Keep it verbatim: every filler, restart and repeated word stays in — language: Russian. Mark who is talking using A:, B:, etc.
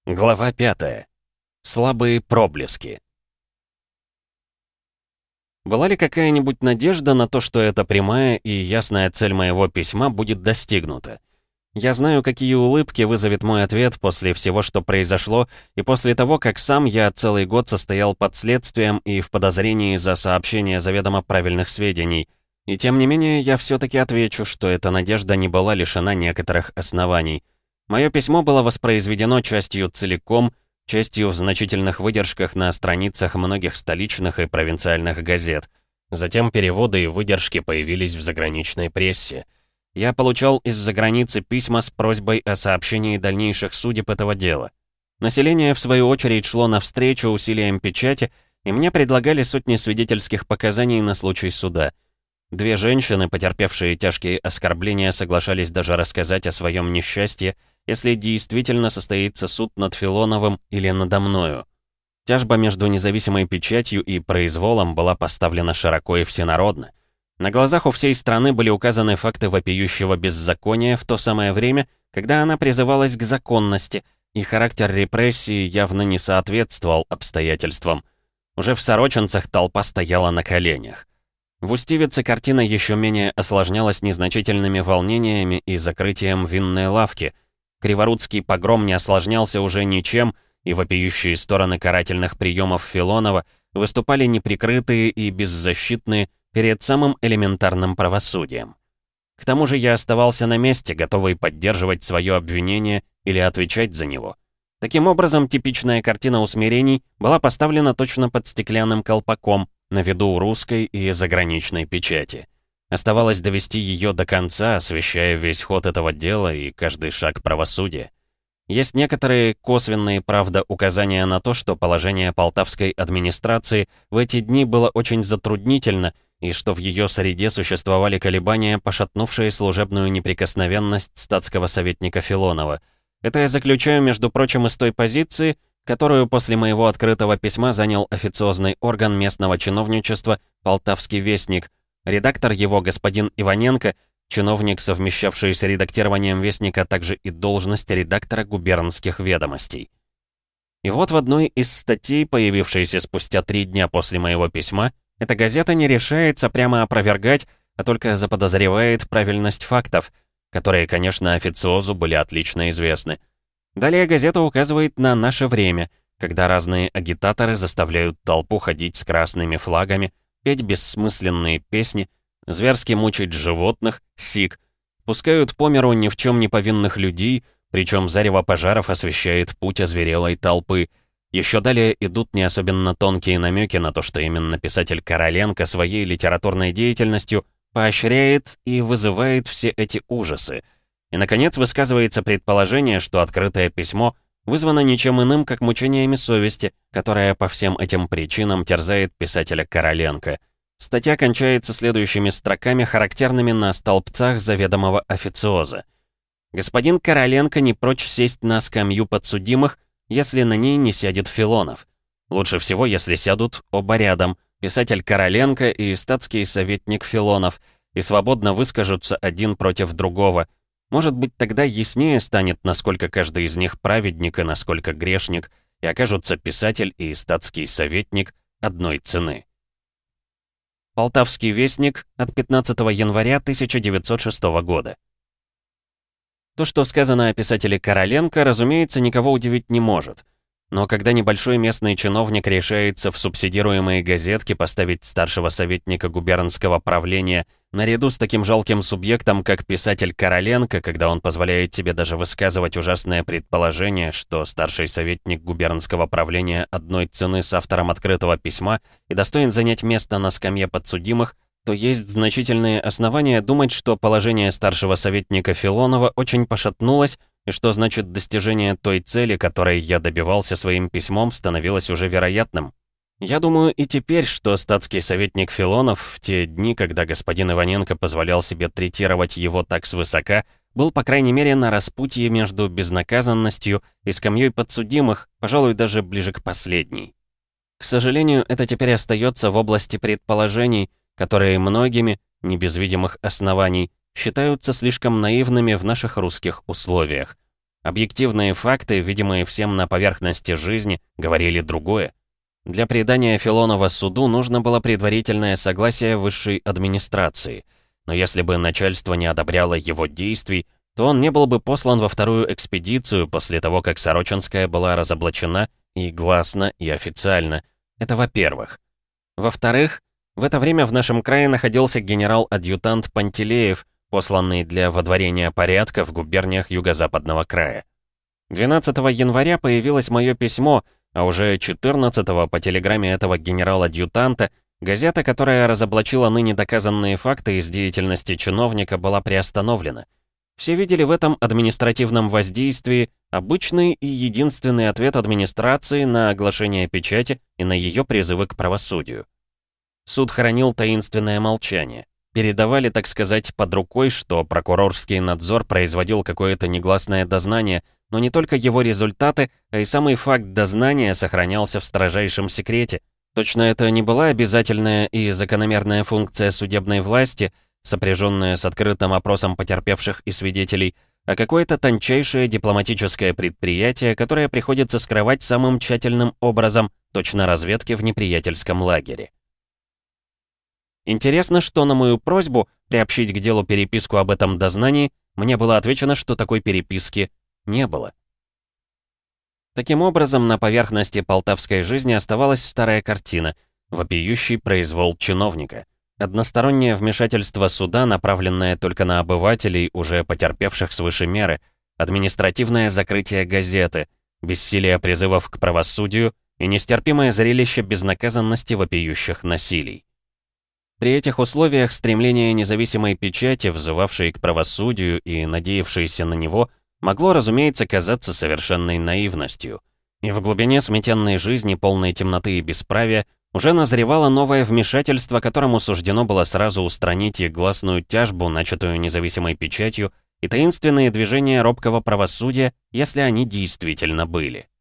A: Глава пятая. Слабые проблески. Была ли какая-нибудь надежда на то, что эта прямая и ясная цель моего письма будет достигнута? Я знаю, какие улыбки вызовет мой ответ после всего, что произошло, и после того, как сам я целый год состоял под следствием и в подозрении за сообщение заведомо правильных сведений. И тем не менее, я все-таки отвечу, что эта надежда не была лишена некоторых оснований. Мое письмо было воспроизведено частью целиком, частью в значительных выдержках на страницах многих столичных и провинциальных газет. Затем переводы и выдержки появились в заграничной прессе. Я получал из-за границы письма с просьбой о сообщении дальнейших судеб этого дела. Население, в свою очередь, шло навстречу усилиям печати, и мне предлагали сотни свидетельских показаний на случай суда. Две женщины, потерпевшие тяжкие оскорбления, соглашались даже рассказать о своем несчастье, если действительно состоится суд над Филоновым или надо мною. Тяжба между независимой печатью и произволом была поставлена широко и всенародно. На глазах у всей страны были указаны факты вопиющего беззакония в то самое время, когда она призывалась к законности, и характер репрессии явно не соответствовал обстоятельствам. Уже в Сорочинцах толпа стояла на коленях. В Устивице картина еще менее осложнялась незначительными волнениями и закрытием винной лавки. Криворудский погром не осложнялся уже ничем, и вопиющие стороны карательных приемов Филонова выступали неприкрытые и беззащитные перед самым элементарным правосудием. К тому же я оставался на месте, готовый поддерживать свое обвинение или отвечать за него. Таким образом, типичная картина усмирений была поставлена точно под стеклянным колпаком, на виду у русской и заграничной печати. Оставалось довести ее до конца, освещая весь ход этого дела и каждый шаг правосудия. Есть некоторые косвенные, правда, указания на то, что положение полтавской администрации в эти дни было очень затруднительно, и что в ее среде существовали колебания, пошатнувшие служебную неприкосновенность статского советника Филонова. Это я заключаю, между прочим, из той позиции, которую после моего открытого письма занял официозный орган местного чиновничества «Полтавский вестник». Редактор его, господин Иваненко, чиновник, совмещавший с редактированием «Вестника» также и должность редактора губернских ведомостей. И вот в одной из статей, появившейся спустя три дня после моего письма, эта газета не решается прямо опровергать, а только заподозревает правильность фактов, которые, конечно, официозу были отлично известны. Далее газета указывает на наше время, когда разные агитаторы заставляют толпу ходить с красными флагами, петь бессмысленные песни, зверски мучить животных, сик, пускают по миру ни в чем не повинных людей, причем зарево пожаров освещает путь озверелой толпы. Еще далее идут не особенно тонкие намеки на то, что именно писатель Короленко своей литературной деятельностью поощряет и вызывает все эти ужасы. И, наконец, высказывается предположение, что открытое письмо вызвано ничем иным, как мучениями совести, которая по всем этим причинам терзает писателя Короленко. Статья кончается следующими строками, характерными на столбцах заведомого официоза. «Господин Короленко не прочь сесть на скамью подсудимых, если на ней не сядет Филонов. Лучше всего, если сядут оба рядом, писатель Короленко и статский советник Филонов, и свободно выскажутся один против другого. Может быть, тогда яснее станет, насколько каждый из них праведник и насколько грешник, и окажутся писатель и статский советник одной цены». Полтавский вестник от пятнадцатого января тысяча девятьсот шестого года. То, что сказано о писателе Короленко, разумеется, никого удивить не может. Но когда небольшой местный чиновник решается в субсидируемые газетки поставить старшего советника губернского правления наряду с таким жалким субъектом, как писатель Короленко, когда он позволяет себе даже высказывать ужасное предположение, что старший советник губернского правления одной цены с автором открытого письма и достоин занять место на скамье подсудимых, то есть значительные основания думать, что положение старшего советника Филонова очень пошатнулось, и что значит достижение той цели, которой я добивался своим письмом, становилось уже вероятным. Я думаю и теперь, что статский советник Филонов в те дни, когда господин Иваненко позволял себе третировать его так свысока, был, по крайней мере, на распутье между безнаказанностью и скамьей подсудимых, пожалуй, даже ближе к последней. К сожалению, это теперь остается в области предположений, которые многими, не без видимых оснований, считаются слишком наивными в наших русских условиях. Объективные факты, видимые всем на поверхности жизни, говорили другое. Для предания Филонова суду нужно было предварительное согласие высшей администрации. Но если бы начальство не одобряло его действий, то он не был бы послан во вторую экспедицию после того, как Сорочинская была разоблачена и гласно, и официально. Это во-первых. Во-вторых, в это время в нашем крае находился генерал-адъютант Пантелеев, посланный для водворения порядка в губерниях Юго-Западного края. двенадцатого января появилось мое письмо, а уже четырнадцатого по телеграмме этого генерала-адъютанта газета, которая разоблачила ныне доказанные факты из деятельности чиновника, была приостановлена. Все видели в этом административном воздействии обычный и единственный ответ администрации на оглашение печати и на ее призывы к правосудию. Суд хранил таинственное молчание. Передавали, так сказать, под рукой, что прокурорский надзор производил какое-то негласное дознание, но не только его результаты, а и самый факт дознания сохранялся в строжайшем секрете. Точно это не была обязательная и закономерная функция судебной власти, сопряженная с открытым опросом потерпевших и свидетелей, а какое-то тончайшее дипломатическое предприятие, которое приходится скрывать самым тщательным образом, точно разведки в неприятельском лагере. Интересно, что на мою просьбу приобщить к делу переписку об этом дознании, мне было отвечено, что такой переписки не было. Таким образом, на поверхности полтавской жизни оставалась старая картина, вопиющий произвол чиновника. Одностороннее вмешательство суда, направленное только на обывателей, уже потерпевших свыше меры, административное закрытие газеты, бессилие призывов к правосудию и нестерпимое зрелище безнаказанности вопиющих насилий. При этих условиях стремление независимой печати, взывавшей к правосудию и надеявшейся на него, могло, разумеется, казаться совершенной наивностью. И в глубине сметенной жизни, полной темноты и бесправия, уже назревало новое вмешательство, которому суждено было сразу устранить и гласную тяжбу, начатую независимой печатью, и таинственные движения робкого правосудия, если они действительно были.